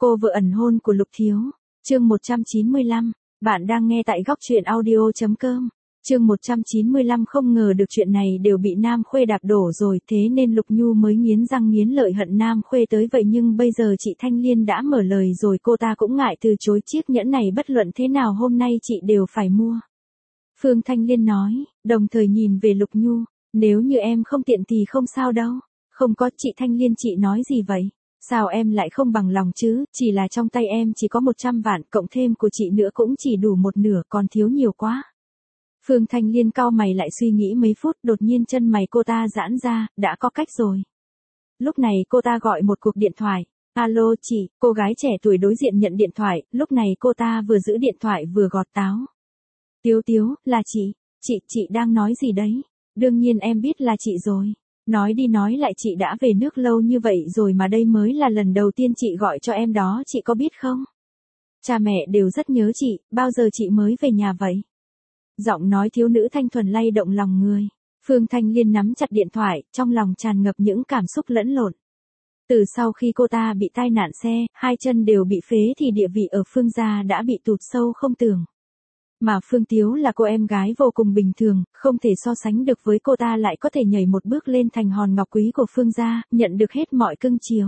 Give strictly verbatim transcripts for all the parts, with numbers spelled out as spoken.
Cô vợ ẩn hôn của Lục Thiếu. Chương một trăm chín mươi lăm. Bạn đang nghe tại góc truyện audio chấm com. Chương một trăm chín mươi lăm. Không ngờ được chuyện này đều bị Nam Khuê đạp đổ rồi, thế nên Lục Nhu mới nghiến răng nghiến lợi hận Nam Khuê tới vậy, nhưng bây giờ chị Thanh Liên đã mở lời rồi, cô ta cũng ngại từ chối chiếc nhẫn này, bất luận thế nào hôm nay chị đều phải mua. Phương Thanh Liên nói, đồng thời nhìn về Lục Nhu, nếu như em không tiện thì không sao đâu. Không có. Chị Thanh Liên, chị nói gì vậy? Sao em lại không bằng lòng chứ, chỉ là trong tay em chỉ có một trăm vạn, cộng thêm của chị nữa cũng chỉ đủ một nửa, còn thiếu nhiều quá. Phương Thanh Liên cau mày lại suy nghĩ mấy phút, đột nhiên chân mày cô ta giãn ra, đã có cách rồi. Lúc này cô ta gọi một cuộc điện thoại. Alo chị, cô gái trẻ tuổi đối diện nhận điện thoại, lúc này cô ta vừa giữ điện thoại vừa gọt táo. Tiếu Tiếu, là chị, chị, chị đang nói gì đấy? Đương nhiên em biết là chị rồi. Nói đi nói lại chị đã về nước lâu như vậy rồi mà đây mới là lần đầu tiên chị gọi cho em đó, chị có biết không? Cha mẹ đều rất nhớ chị, bao giờ chị mới về nhà vậy? Giọng nói thiếu nữ thanh thuần lay động lòng người. Phương Thanh Liên nắm chặt điện thoại, trong lòng tràn ngập những cảm xúc lẫn lộn. Từ sau khi cô ta bị tai nạn xe, hai chân đều bị phế thì địa vị ở Phương gia đã bị tụt sâu không tưởng. Mà Phương Tiếu là cô em gái vô cùng bình thường, không thể so sánh được với cô ta, lại có thể nhảy một bước lên thành hòn ngọc quý của Phương gia, nhận được hết mọi cưng chiều.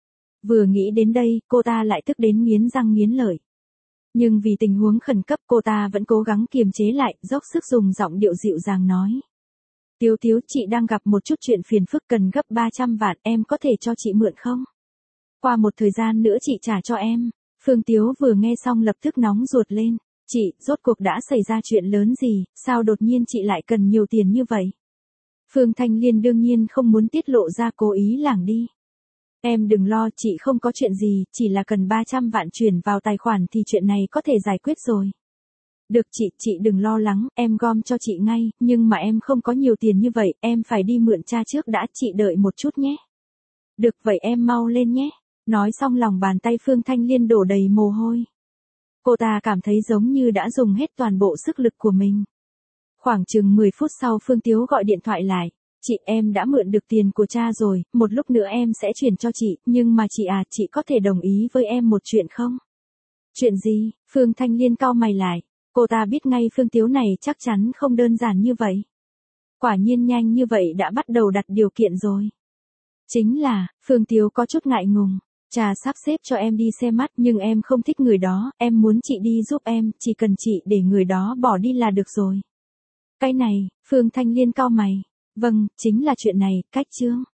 Vừa nghĩ đến đây, cô ta lại tức đến nghiến răng nghiến lợi. Nhưng vì tình huống khẩn cấp, cô ta vẫn cố gắng kiềm chế lại, dốc sức dùng giọng điệu dịu dàng nói. Tiếu Tiếu, chị đang gặp một chút chuyện phiền phức cần gấp ba trăm vạn, em có thể cho chị mượn không? Qua một thời gian nữa chị trả cho em. Phương Tiếu vừa nghe xong lập tức nóng ruột lên. Chị, rốt cuộc đã xảy ra chuyện lớn gì, sao đột nhiên chị lại cần nhiều tiền như vậy? Phương Thanh Liên đương nhiên không muốn tiết lộ ra, cố ý lảng đi. Em đừng lo, chị không có chuyện gì, chỉ là cần ba trăm vạn chuyển vào tài khoản thì chuyện này có thể giải quyết rồi. Được chị, chị đừng lo lắng, em gom cho chị ngay, nhưng mà em không có nhiều tiền như vậy, em phải đi mượn cha trước đã, chị đợi một chút nhé. Được vậy em mau lên nhé. Nói xong lòng bàn tay Phương Thanh Liên đổ đầy mồ hôi. Cô ta cảm thấy giống như đã dùng hết toàn bộ sức lực của mình. Khoảng chừng mười phút sau Phương Tiếu gọi điện thoại lại. Chị, em đã mượn được tiền của cha rồi, một lúc nữa em sẽ chuyển cho chị, nhưng mà chị à, chị có thể đồng ý với em một chuyện không? Chuyện gì? Phương Thanh Liên cau mày lại. Cô ta biết ngay Phương Tiếu này chắc chắn không đơn giản như vậy. Quả nhiên nhanh như vậy đã bắt đầu đặt điều kiện rồi. Chính là, Phương Tiếu có chút ngại ngùng. Cha sắp xếp cho em đi xem mắt, nhưng em không thích người đó, em muốn chị đi giúp em, chỉ cần chị để người đó bỏ đi là được rồi. Cái này, Phương Thanh Liên cau mày. Vâng, chính là chuyện này, cách chương.